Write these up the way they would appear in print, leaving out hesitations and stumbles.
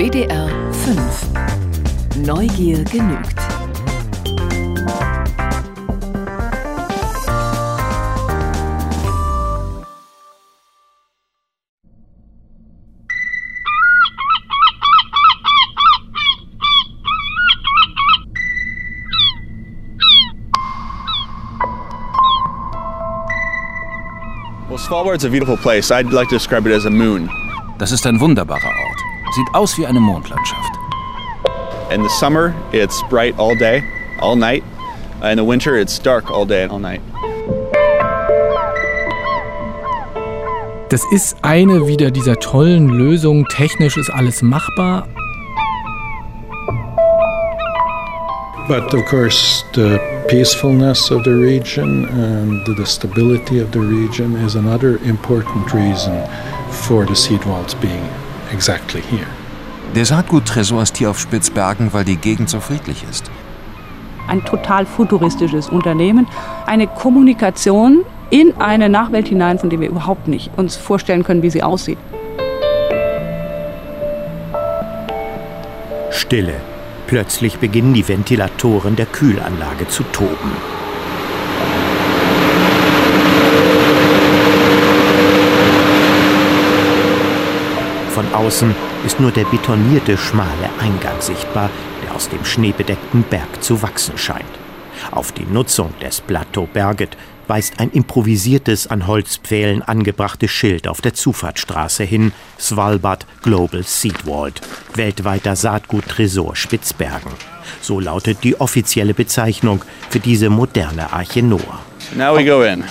WDR 5. Neugier genügt. Well, Svalbard's a beautiful place. I'd like to describe it as a moon. Das ist ein wunderbarer Ort. Sieht aus wie eine Mondlandschaft. In the summer, it's bright all day, all night. In the winter, it's dark all day, all night. Das ist eine wieder dieser tollen Lösungen. Technisch ist alles machbar. But of course, the peacefulness of the region and the stability of the region is another important reason for the seed vaults being exactly here. Der Saatguttresor ist hier auf Spitzbergen, weil die Gegend so friedlich ist. Ein total futuristisches Unternehmen, eine Kommunikation in eine Nachwelt hinein, von der wir überhaupt nicht uns vorstellen können, wie sie aussieht. Stille. Plötzlich beginnen die Ventilatoren der Kühlanlage zu toben. Von außen ist nur der betonierte, schmale Eingang sichtbar, der aus dem schneebedeckten Berg zu wachsen scheint. Auf die Nutzung des Plateau Berget weist ein improvisiertes, an Holzpfählen angebrachtes Schild auf der Zufahrtsstraße hin: Svalbard Global Seed Vault, weltweiter Saatguttresor Spitzbergen. So lautet die offizielle Bezeichnung für diese moderne Arche Noah. Now we go in.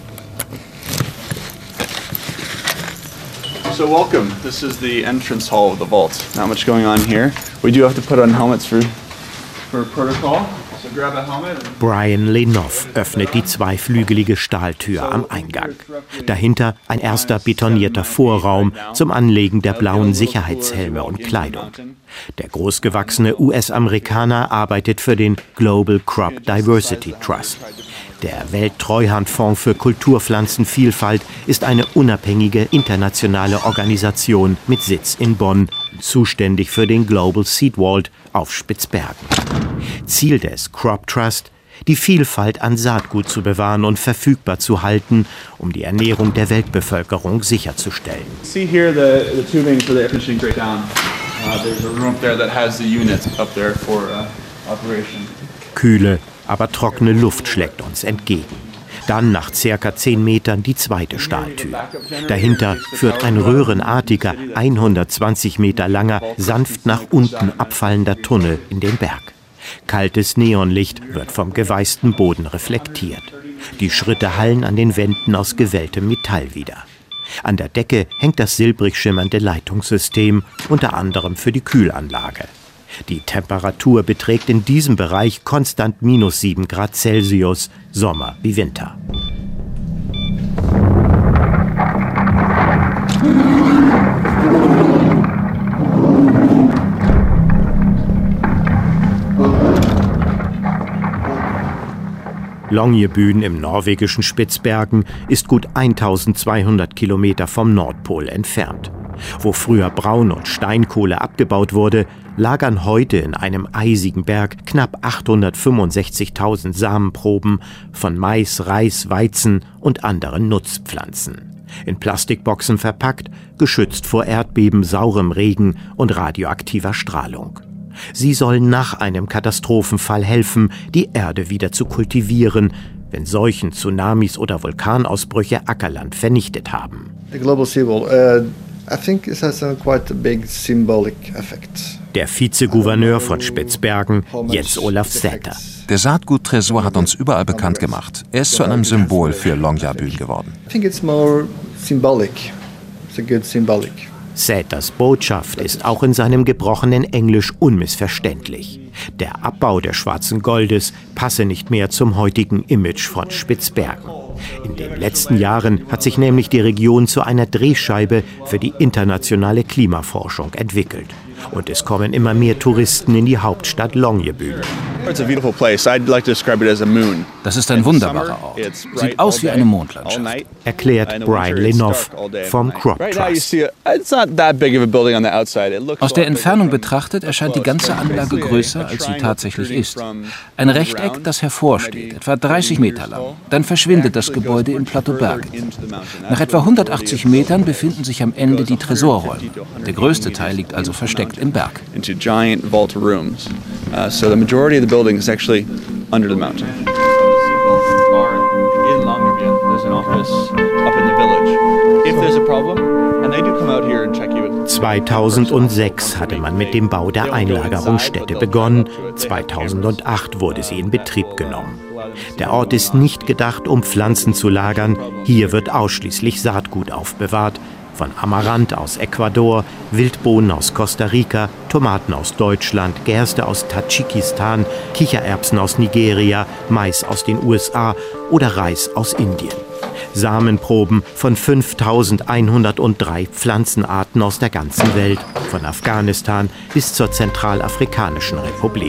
So welcome. This is the entrance hall of the vault. Not much going on here. We do have to put on helmets for protocol. So grab a helmet. Brian Lenoff öffnet die zweiflügelige Stahltür am Eingang. Dahinter ein erster betonierter Vorraum zum Anlegen der blauen Sicherheitshelme und Kleidung. Der großgewachsene US-Amerikaner arbeitet für den Global Crop Diversity Trust. Der Welttreuhandfonds für Kulturpflanzenvielfalt ist eine unabhängige internationale Organisation mit Sitz in Bonn, zuständig für den Global Seed Vault auf Spitzbergen. Ziel des Crop Trust: die Vielfalt an Saatgut zu bewahren und verfügbar zu halten, um die Ernährung der Weltbevölkerung sicherzustellen. See here the tubing for the air conditioning breakdown. There's a room up there that has the unit up there for operation. Kühle, aber trockene Luft schlägt uns entgegen. Dann nach ca. 10 Metern die zweite Stahltür. Dahinter führt ein röhrenartiger, 120 Meter langer, sanft nach unten abfallender Tunnel in den Berg. Kaltes Neonlicht wird vom geweißten Boden reflektiert. Die Schritte hallen an den Wänden aus gewelltem Metall wieder. An der Decke hängt das silbrig schimmernde Leitungssystem, unter anderem für die Kühlanlage. Die Temperatur beträgt in diesem Bereich konstant -7 Grad Celsius, Sommer wie Winter. Longyearbyen im norwegischen Spitzbergen ist gut 1200 Kilometer vom Nordpol entfernt. Wo früher Braun- und Steinkohle abgebaut wurde, lagern heute in einem eisigen Berg knapp 865.000 Samenproben von Mais, Reis, Weizen und anderen Nutzpflanzen. In Plastikboxen verpackt, geschützt vor Erdbeben, saurem Regen und radioaktiver Strahlung. Sie sollen nach einem Katastrophenfall helfen, die Erde wieder zu kultivieren, wenn Seuchen, Tsunamis oder Vulkanausbrüche Ackerland vernichtet haben. The Global Seed Vault, I think it has a quite a big symbolic effect. Der Vizegouverneur von Spitzbergen, Jens Olaf Sæther. Der Saatguttresor hat uns überall bekannt gemacht. Er ist zu einem Symbol für Longyearbyen geworden. I think it's more symbolic. It's a good symbolic. Sæthers Botschaft ist auch in seinem gebrochenen Englisch unmissverständlich. Der Abbau des schwarzen Goldes passe nicht mehr zum heutigen Image von Spitzbergen. In den letzten Jahren hat sich nämlich die Region zu einer Drehscheibe für die internationale Klimaforschung entwickelt. Und es kommen immer mehr Touristen in die Hauptstadt Longyearbyen. Das ist ein wunderbarer Ort. Sieht aus wie eine Mondlandschaft. Erklärt Brian Lenoff vom Crop Trust. Aus der Entfernung betrachtet erscheint die ganze Anlage größer, als sie tatsächlich ist. Ein Rechteck, das hervorsteht, etwa 30 Meter lang. Dann verschwindet das Gebäude in Plateauberge. Nach etwa 180 Metern befinden sich am Ende die Tresorräume. Der größte Teil liegt also versteckt im Berg. So the majority of the building is actually under the mountain. In Longyearbyen, there's an office up in the village. If there's a problem, and they do come out here and check you. 2006 hatte man mit dem Bau der Einlagerungsstätte begonnen. 2008 wurde sie in Betrieb genommen. Der Ort ist nicht gedacht, um Pflanzen zu lagern. Hier wird ausschließlich Saatgut aufbewahrt. Von Amaranth aus Ecuador, Wildbohnen aus Costa Rica, Tomaten aus Deutschland, Gerste aus Tadschikistan, Kichererbsen aus Nigeria, Mais aus den USA oder Reis aus Indien. Samenproben von 5103 Pflanzenarten aus der ganzen Welt, von Afghanistan bis zur Zentralafrikanischen Republik.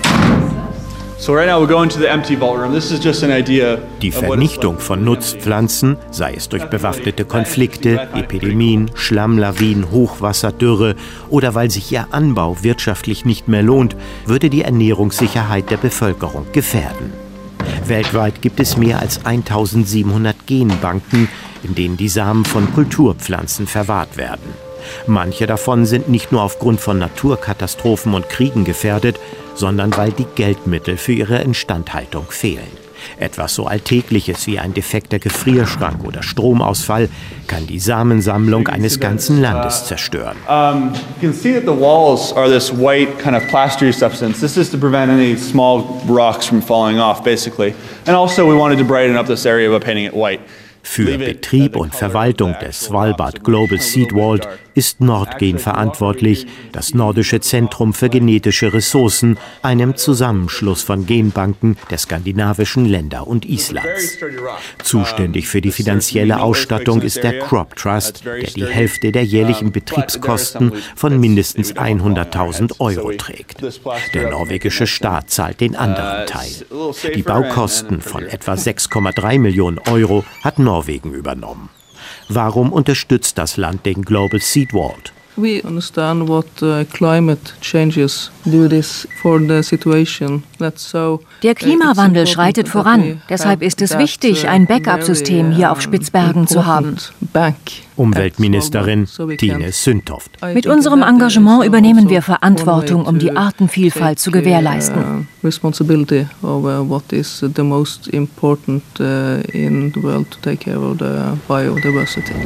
Die Vernichtung von Nutzpflanzen, sei es durch bewaffnete Konflikte, Epidemien, Schlammlawinen, Hochwasser, Dürre oder weil sich ihr Anbau wirtschaftlich nicht mehr lohnt, würde die Ernährungssicherheit der Bevölkerung gefährden. Weltweit gibt es mehr als 1700 Genbanken, in denen die Samen von Kulturpflanzen verwahrt werden. Manche davon sind nicht nur aufgrund von Naturkatastrophen und Kriegen gefährdet, sondern weil die Geldmittel für ihre Instandhaltung fehlen. Etwas so Alltägliches wie ein defekter Gefrierschrank oder Stromausfall kann die Samensammlung eines ganzen Landes zerstören. You can see that the walls are this white kind of plastery substance. This is to prevent any small rocks from falling off, basically. And also we wanted to brighten up this area by painting it white. Für Betrieb und Verwaltung des Svalbard Global Seed Vault ist Nordgen verantwortlich, das nordische Zentrum für genetische Ressourcen, einem Zusammenschluss von Genbanken der skandinavischen Länder und Islands. Zuständig für die finanzielle Ausstattung ist der Crop Trust, der die Hälfte der jährlichen Betriebskosten von mindestens 100.000 Euro trägt. Der norwegische Staat zahlt den anderen Teil. Die Baukosten von etwa 6,3 Millionen Euro hat Norwegen übernommen. Warum unterstützt das Land den Global Seed Vault? We understand what climate changes do this for the situation. Der Klimawandel schreitet voran. Deshalb ist es wichtig, ein Backup-System hier auf Spitzbergen zu haben. Umweltministerin Tine Sundtoft. Mit unserem Engagement übernehmen wir Verantwortung, um die Artenvielfalt zu gewährleisten. Responsibility of what is the most important in the world to take care of the biodiversity.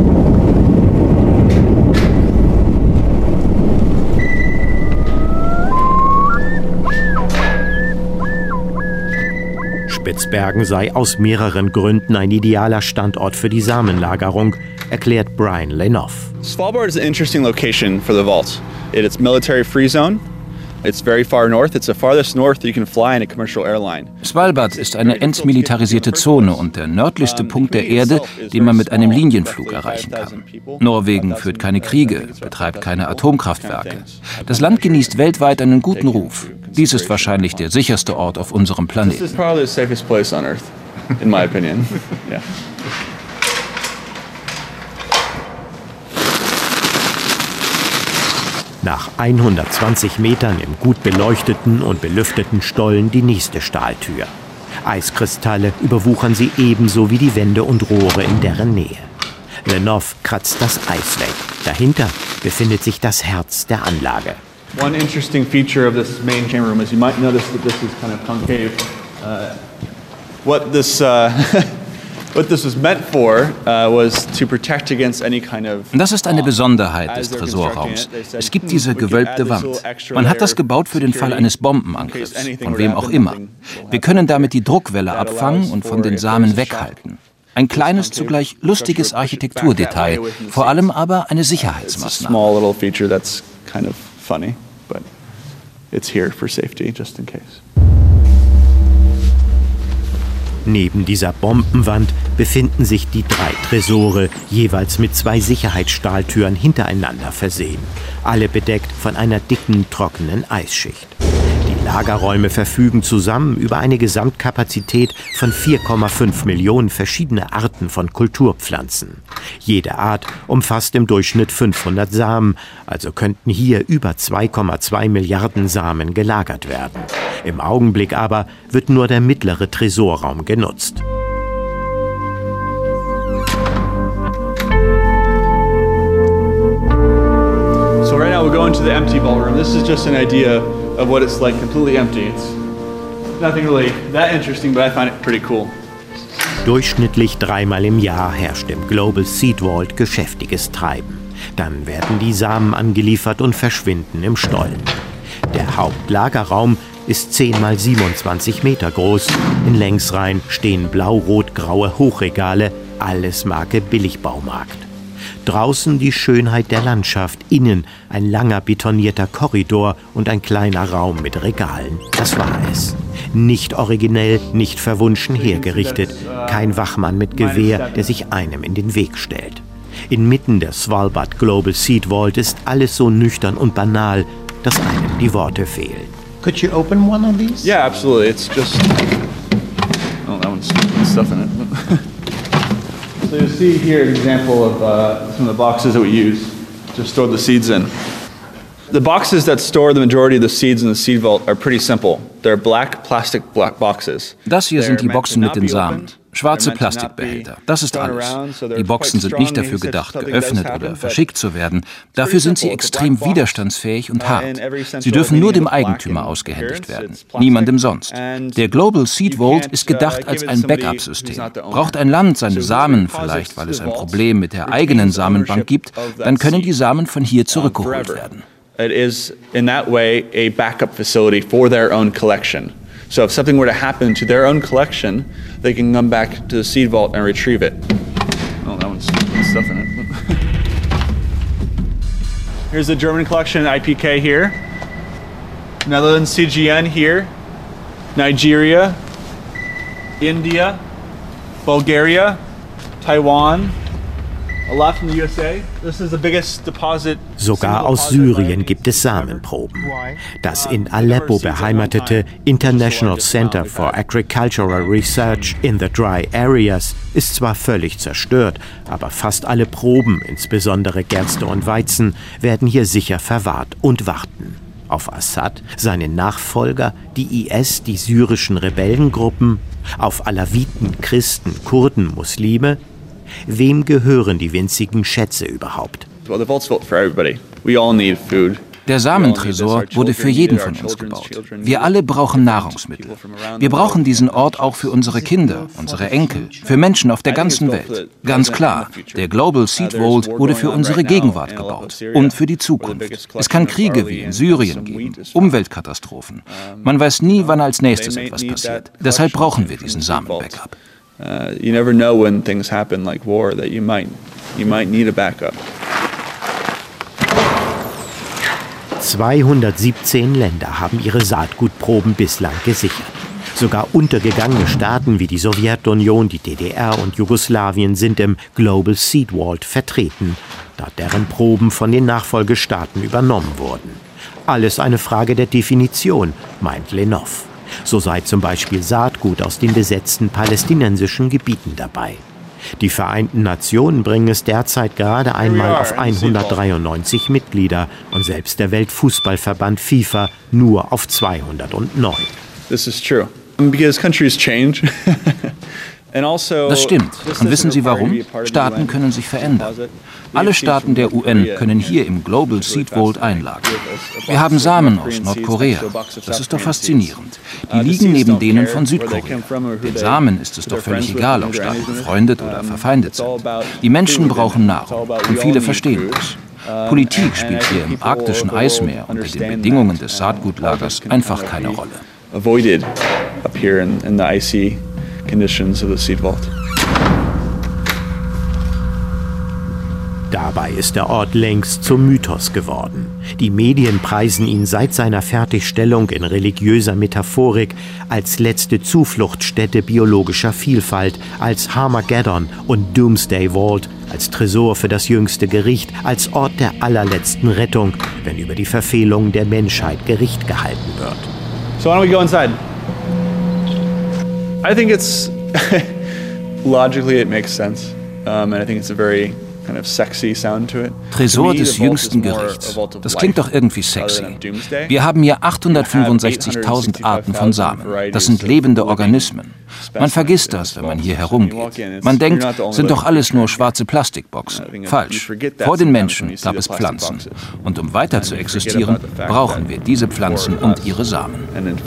Spitzbergen sei aus mehreren Gründen ein idealer Standort für die Samenlagerung, erklärt Brian Lenoff. Svalbard is an interesting location for the vault. It's military free zone. It's very far north. It's the farthest north you can fly in a commercial airline. Svalbard ist eine entmilitarisierte Zone und der nördlichste Punkt der Erde, den man mit einem Linienflug erreichen kann. Norwegen führt keine Kriege, betreibt keine Atomkraftwerke. Das Land genießt weltweit einen guten Ruf. Dies ist wahrscheinlich der sicherste Ort auf unserem Planeten. This is probably the safest place on Earth, in my opinion. Yeah. Nach 120 Metern im gut beleuchteten und belüfteten Stollen die nächste Stahltür. Eiskristalle überwuchern sie ebenso wie die Wände und Rohre in deren Nähe. Lenoff kratzt das Eis weg. Dahinter befindet sich das Herz der Anlage. One interesting feature of this main chamber room is you might notice that this is kind of concave. What this was meant for was to protect against any kind of. Das ist eine Besonderheit des Tresorraums. Es gibt diese gewölbte Wand. Man hat das gebaut für den Fall eines Bombenangriffs, von wem auch immer. Wir können damit die Druckwelle abfangen und von den Samen weghalten. Ein kleines, zugleich lustiges Architekturdetail, vor allem aber eine Sicherheitsmaßnahme. Funny, but it's here for safety, just in case. Neben dieser Bombenwand befinden sich die 3 Tresore, jeweils mit 2 Sicherheitsstahltüren hintereinander versehen, alle bedeckt von einer dicken, trockenen Eisschicht. Die Lagerräume verfügen zusammen über eine Gesamtkapazität von 4,5 Millionen verschiedene Arten von Kulturpflanzen. Jede Art umfasst im Durchschnitt 500 Samen, also könnten hier über 2,2 Milliarden Samen gelagert werden. Im Augenblick aber wird nur der mittlere Tresorraum genutzt. So right now we're going to the empty vault room. This is just an idea of what it's like completely empty. It's nothing really that interesting, but I find it pretty cool. Durchschnittlich 3-mal im Jahr herrscht im Global Seed Vault geschäftiges Treiben. Dann werden die Samen angeliefert und verschwinden im Stollen. Der Hauptlagerraum ist 10 mal 27 Meter groß. In Längsreihen stehen blau-rot-graue Hochregale, alles Marke Billigbaumarkt. Draußen die Schönheit der Landschaft, innen ein langer betonierter Korridor und ein kleiner Raum mit Regalen. Das war es. Nicht originell, nicht verwunschen hergerichtet. Kein Wachmann mit Gewehr, der sich einem in den Weg stellt. Inmitten der Svalbard Global Seed Vault ist alles so nüchtern und banal, dass einem die Worte fehlen. Could you open one of these? Yeah, absolutely. It's just... Oh, that one's stuff in it. So you see here an example of some of the boxes that we use to store the seeds in. The boxes that store the majority of the seeds in the seed vault are pretty simple. They're black plastic boxes. Das hier sind die Boxen mit den Samen. Schwarze Plastikbehälter. Das ist alles. Die Boxen sind nicht dafür gedacht, geöffnet oder verschickt zu werden. Dafür sind sie extrem widerstandsfähig und hart. Sie dürfen nur dem Eigentümer ausgehändigt werden, niemandem sonst. Der Global Seed Vault ist gedacht als ein Backup-System. Braucht ein Land seine Samen, vielleicht weil es ein Problem mit der eigenen Samenbank gibt, dann können die Samen von hier zurückgeholt werden. It is in that way a backup facility for their own collection. So if something were to happen to their own collection, they can come back to the seed vault and retrieve it. Oh, that one's stuff in it. Here's the German collection, IPK here. Netherlands CGN here. Nigeria. India. Bulgaria. Taiwan. A lot from the USA. This is the biggest deposit. Sogar aus Syrien gibt es Samenproben. Das in Aleppo beheimatete International Center for Agricultural Research in the Dry Areas ist zwar völlig zerstört, aber fast alle Proben, insbesondere Gerste und Weizen, werden hier sicher verwahrt und warten. Auf Assad, seinen Nachfolger, die IS, die syrischen Rebellengruppen, auf Alawiten, Christen, Kurden, Muslime. Wem gehören die winzigen Schätze überhaupt? Der Samentresor wurde für jeden von uns gebaut. Wir alle brauchen Nahrungsmittel. Wir brauchen diesen Ort auch für unsere Kinder, unsere Enkel, für Menschen auf der ganzen Welt. Ganz klar, der Global Seed Vault wurde für unsere Gegenwart gebaut und für die Zukunft. Es kann Kriege wie in Syrien geben, Umweltkatastrophen. Man weiß nie, wann als nächstes etwas passiert. Deshalb brauchen wir diesen Samen-Backup. You never know when things happen like war that you might need a backup. 217 Länder haben ihre Saatgutproben bislang gesichert. Sogar untergegangene Staaten wie die Sowjetunion, die DDR und Jugoslawien sind im Global Seed Vault vertreten, da deren Proben von den Nachfolgestaaten übernommen wurden. Alles eine Frage der Definition, meint Lenov. So sei zum Beispiel Saatgut aus den besetzten palästinensischen Gebieten dabei. Die Vereinten Nationen bringen es derzeit gerade einmal auf 193 Mitglieder und selbst der Weltfußballverband FIFA nur auf 209. This is true. Because countries change. Das stimmt. Und wissen Sie warum? Staaten können sich verändern. Alle Staaten der UN können hier im Global Seed Vault einlagern. Wir haben Samen aus Nordkorea. Das ist doch faszinierend. Die liegen neben denen von Südkorea. Den Samen ist es doch völlig egal, ob Staaten befreundet oder verfeindet sind. Die Menschen brauchen Nahrung und viele verstehen das. Politik spielt hier im arktischen Eismeer unter den Bedingungen des Saatgutlagers einfach keine Rolle. Avoided up here in the icy conditions of the seed vault. Dabei ist der Ort längst zum Mythos geworden. Die Medien preisen ihn seit seiner Fertigstellung in religiöser Metaphorik als letzte Zufluchtsstätte biologischer Vielfalt, als Harmageddon und Doomsday Vault, als Tresor für das jüngste Gericht, als Ort der allerletzten Rettung, wenn über die Verfehlungen der Menschheit Gericht gehalten wird. So why don't we go inside? I think it's logically it makes sense, and I think it's a very kind of sexy sound to it. Tresor des jüngsten Gerichts. Das klingt doch irgendwie sexy. Wir haben hier 865.000 Arten von Samen. Das sind lebende Organismen. Man vergisst das, wenn man hier herumgeht. Man denkt, sind doch alles nur schwarze Plastikboxen. Falsch. Vor den Menschen gab es Pflanzen. Und um weiter zu existieren, brauchen wir diese Pflanzen und ihre Samen.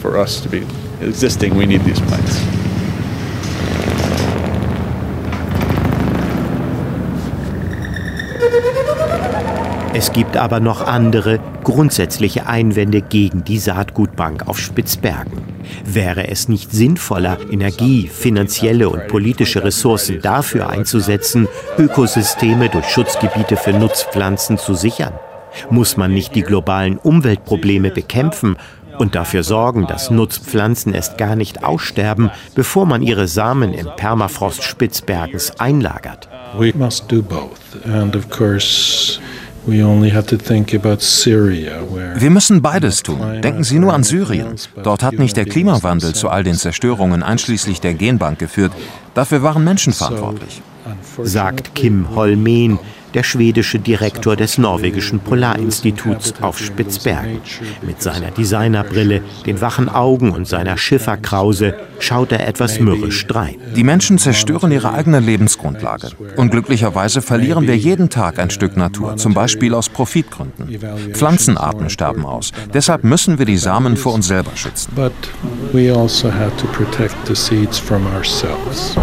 Es gibt aber noch andere, grundsätzliche Einwände gegen die Saatgutbank auf Spitzbergen. Wäre es nicht sinnvoller, Energie, finanzielle und politische Ressourcen dafür einzusetzen, Ökosysteme durch Schutzgebiete für Nutzpflanzen zu sichern? Muss man nicht die globalen Umweltprobleme bekämpfen und dafür sorgen, dass Nutzpflanzen erst gar nicht aussterben, bevor man ihre Samen im Permafrost Spitzbergens einlagert? We must do both. And of course, we only have to think about Syria, where wir müssen beides tun. Denken Sie nur an Syrien. Dort hat nicht der Klimawandel zu all den Zerstörungen einschließlich der Genbank geführt. Dafür waren Menschen verantwortlich. Sagt Kim Holmén, der schwedische Direktor des norwegischen Polarinstituts auf Spitzbergen. Mit seiner Designerbrille, den wachen Augen und seiner Schifferkrause schaut er etwas mürrisch drein. Die Menschen zerstören ihre eigene Lebensgrundlage. Und glücklicherweise verlieren wir jeden Tag ein Stück Natur, zum Beispiel aus Profitgründen. Pflanzenarten sterben aus. Deshalb müssen wir die Samen vor uns selber schützen. But we also have to protect the seeds from ourselves.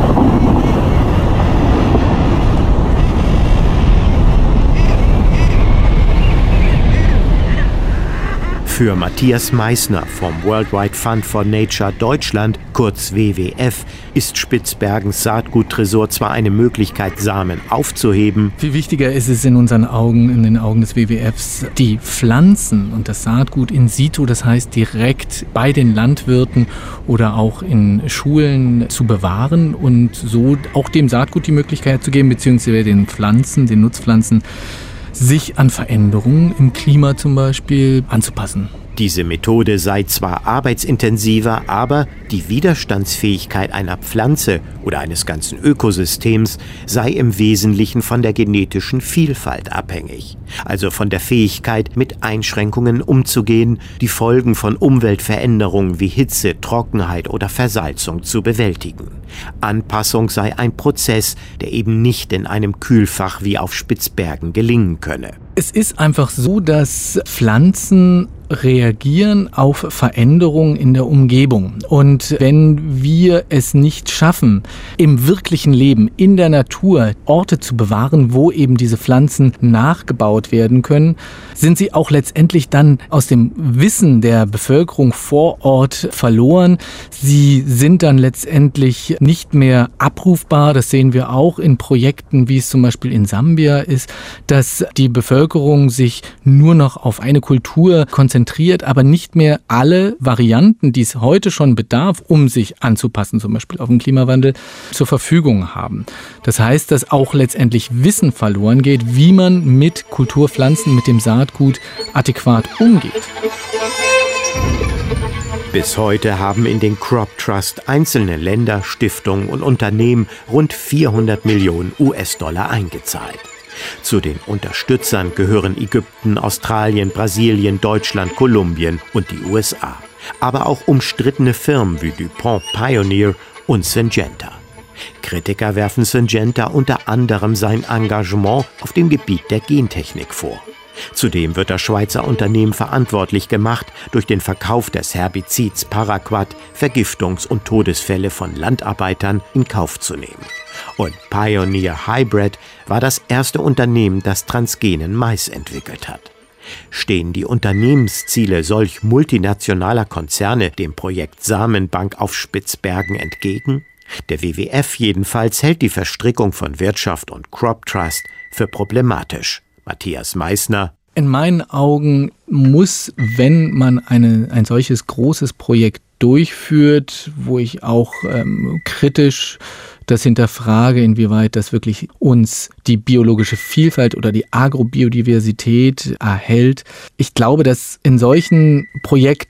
Für Matthias Meissner vom Worldwide Fund for Nature Deutschland, kurz WWF, ist Spitzbergens Saatguttresor zwar eine Möglichkeit, Samen aufzuheben. Viel wichtiger ist es in unseren Augen, in den Augen des WWFs, die Pflanzen und das Saatgut in situ, das heißt direkt bei den Landwirten oder auch in Schulen zu bewahren und so auch dem Saatgut die Möglichkeit zu geben, beziehungsweise den Pflanzen, den Nutzpflanzen, sich an Veränderungen im Klima zum Beispiel anzupassen. Diese Methode sei zwar arbeitsintensiver, aber die Widerstandsfähigkeit einer Pflanze oder eines ganzen Ökosystems sei im Wesentlichen von der genetischen Vielfalt abhängig. Also von der Fähigkeit, mit Einschränkungen umzugehen, die Folgen von Umweltveränderungen wie Hitze, Trockenheit oder Versalzung zu bewältigen. Anpassung sei ein Prozess, der eben nicht in einem Kühlfach wie auf Spitzbergen gelingen könne. Es ist einfach so, dass Pflanzen reagieren auf Veränderungen in der Umgebung. Und wenn wir es nicht schaffen, im wirklichen Leben, in der Natur Orte zu bewahren, wo eben diese Pflanzen nachgebaut werden können, sind sie auch letztendlich dann aus dem Wissen der Bevölkerung vor Ort verloren. Sie sind dann letztendlich nicht mehr abrufbar. Das sehen wir auch in Projekten, wie es zum Beispiel in Sambia ist, dass die Bevölkerung sich nur noch auf eine Kultur konzentriert, aber nicht mehr alle Varianten, die es heute schon bedarf, um sich anzupassen, zum Beispiel auf den Klimawandel, zur Verfügung haben. Das heißt, dass auch letztendlich Wissen verloren geht, wie man mit Kulturpflanzen, mit dem Saatgut adäquat umgeht. Bis heute haben in den Crop Trust einzelne Länder, Stiftungen und Unternehmen rund 400 Millionen US-Dollar eingezahlt. Zu den Unterstützern gehören Ägypten, Australien, Brasilien, Deutschland, Kolumbien und die USA. Aber auch umstrittene Firmen wie DuPont, Pioneer und Syngenta. Kritiker werfen Syngenta unter anderem sein Engagement auf dem Gebiet der Gentechnik vor. Zudem wird das Schweizer Unternehmen verantwortlich gemacht, durch den Verkauf des Herbizids Paraquat Vergiftungs- und Todesfälle von Landarbeitern in Kauf zu nehmen. Und Pioneer Hybrid war das erste Unternehmen, das transgenen Mais entwickelt hat. Stehen die Unternehmensziele solch multinationaler Konzerne dem Projekt Samenbank auf Spitzbergen entgegen? Der WWF jedenfalls hält die Verstrickung von Wirtschaft und Crop Trust für problematisch. Matthias Meissner: In meinen Augen muss, wenn man ein solches großes Projekt durchführt, wo ich auch kritisch das hinterfrage, inwieweit das wirklich uns die biologische Vielfalt oder die Agrobiodiversität erhält. Ich glaube, dass in solchen Projekten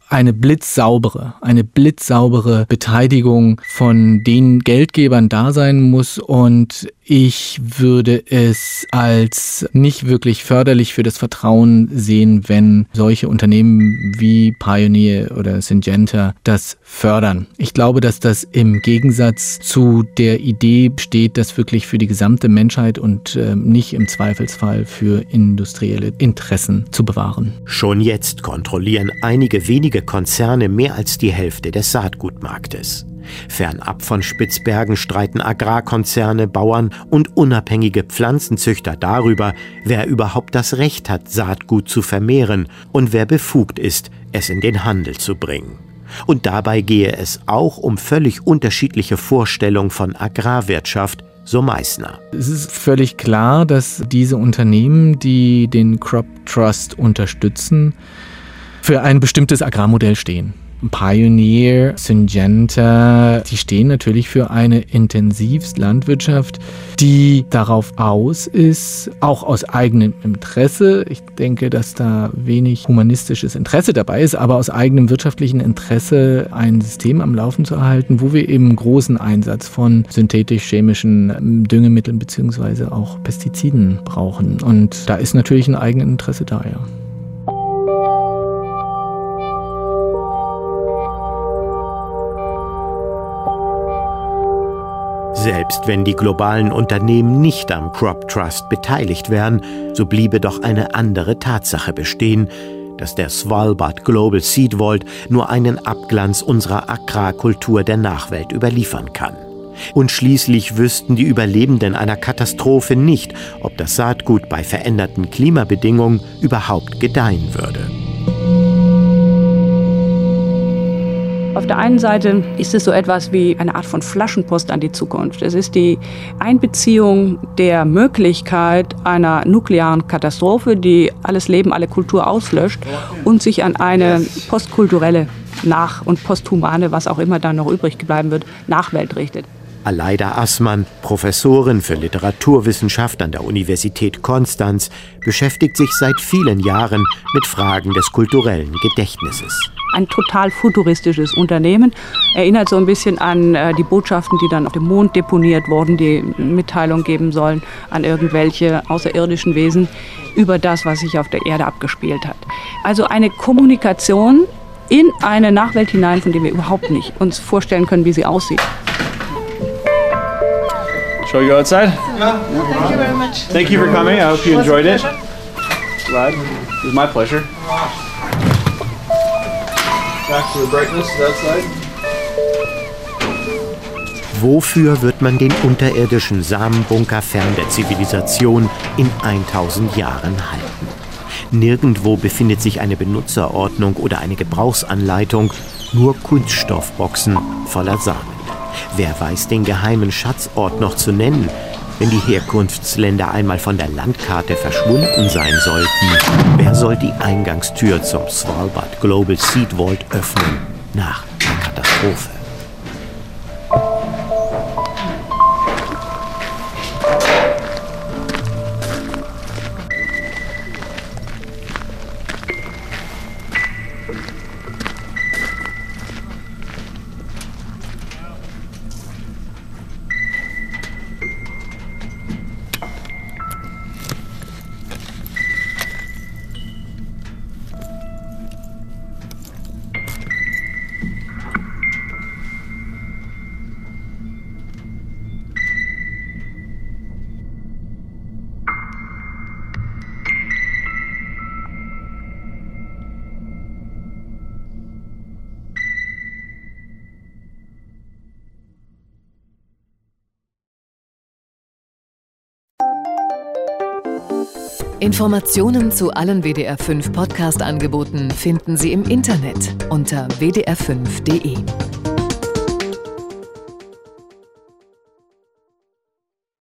eine blitzsaubere Beteiligung von den Geldgebern da sein muss, und ich würde es als nicht wirklich förderlich für das Vertrauen sehen, wenn solche Unternehmen wie Pioneer oder Syngenta das fördern. Ich glaube, dass das im Gegensatz zu der Idee steht, das wirklich für die gesamte Menschheit und nicht im Zweifelsfall für industrielle Interessen zu bewahren. Schon jetzt kontrollieren einige wenige Konzerne mehr als die Hälfte des Saatgutmarktes. Fernab von Spitzbergen streiten Agrarkonzerne, Bauern und unabhängige Pflanzenzüchter darüber, wer überhaupt das Recht hat, Saatgut zu vermehren und wer befugt ist, es in den Handel zu bringen. Und dabei gehe es auch um völlig unterschiedliche Vorstellungen von Agrarwirtschaft, so Meissner. Es ist völlig klar, dass diese Unternehmen, die den Crop Trust unterstützen, für ein bestimmtes Agrarmodell stehen. Pioneer, Syngenta, die stehen natürlich für eine Intensivlandwirtschaft, die darauf aus ist, auch aus eigenem Interesse. Ich denke, dass da wenig humanistisches Interesse dabei ist, aber aus eigenem wirtschaftlichen Interesse ein System am Laufen zu erhalten, wo wir eben großen Einsatz von synthetisch-chemischen Düngemitteln bzw. auch Pestiziden brauchen. Und da ist natürlich ein eigenes Interesse da, ja. Selbst wenn die globalen Unternehmen nicht am Crop Trust beteiligt wären, so bliebe doch eine andere Tatsache bestehen, dass der Svalbard Global Seed Vault nur einen Abglanz unserer Agrarkultur der Nachwelt überliefern kann. Und schließlich wüssten die Überlebenden einer Katastrophe nicht, ob das Saatgut bei veränderten Klimabedingungen überhaupt gedeihen würde. Auf der einen Seite ist es so etwas wie eine Art von Flaschenpost an die Zukunft. Es ist die Einbeziehung der Möglichkeit einer nuklearen Katastrophe, die alles Leben, alle Kultur auslöscht und sich an eine postkulturelle und posthumane, was auch immer dann noch übrig bleiben wird, Nachwelt richtet. Aleida Assmann, Professorin für Literaturwissenschaft an der Universität Konstanz, beschäftigt sich seit vielen Jahren mit Fragen des kulturellen Gedächtnisses. Ein total futuristisches Unternehmen, erinnert so ein bisschen an die Botschaften, die dann auf dem Mond deponiert wurden, die Mitteilung geben sollen an irgendwelche außerirdischen Wesen über das, was sich auf der Erde abgespielt hat. Also eine Kommunikation in eine Nachwelt hinein, von der wir überhaupt nicht uns vorstellen können, wie sie aussieht. Shall we go outside? Yeah. Thank you very much. Thank you for coming. I hope you enjoyed it. Glad. It was my pleasure. Back to the brightness outside. Wofür wird man den unterirdischen Samenbunker fern der Zivilisation in 1000 Jahren halten? Nirgendwo befindet sich eine Benutzerordnung oder eine Gebrauchsanleitung, nur Kunststoffboxen voller Samen. Wer weiß den geheimen Schatzort noch zu nennen, wenn die Herkunftsländer einmal von der Landkarte verschwunden sein sollten? Wer soll die Eingangstür zum Svalbard Global Seed Vault öffnen nach der Katastrophe? Informationen zu allen WDR 5 Podcast-Angeboten finden Sie im Internet unter wdr5.de.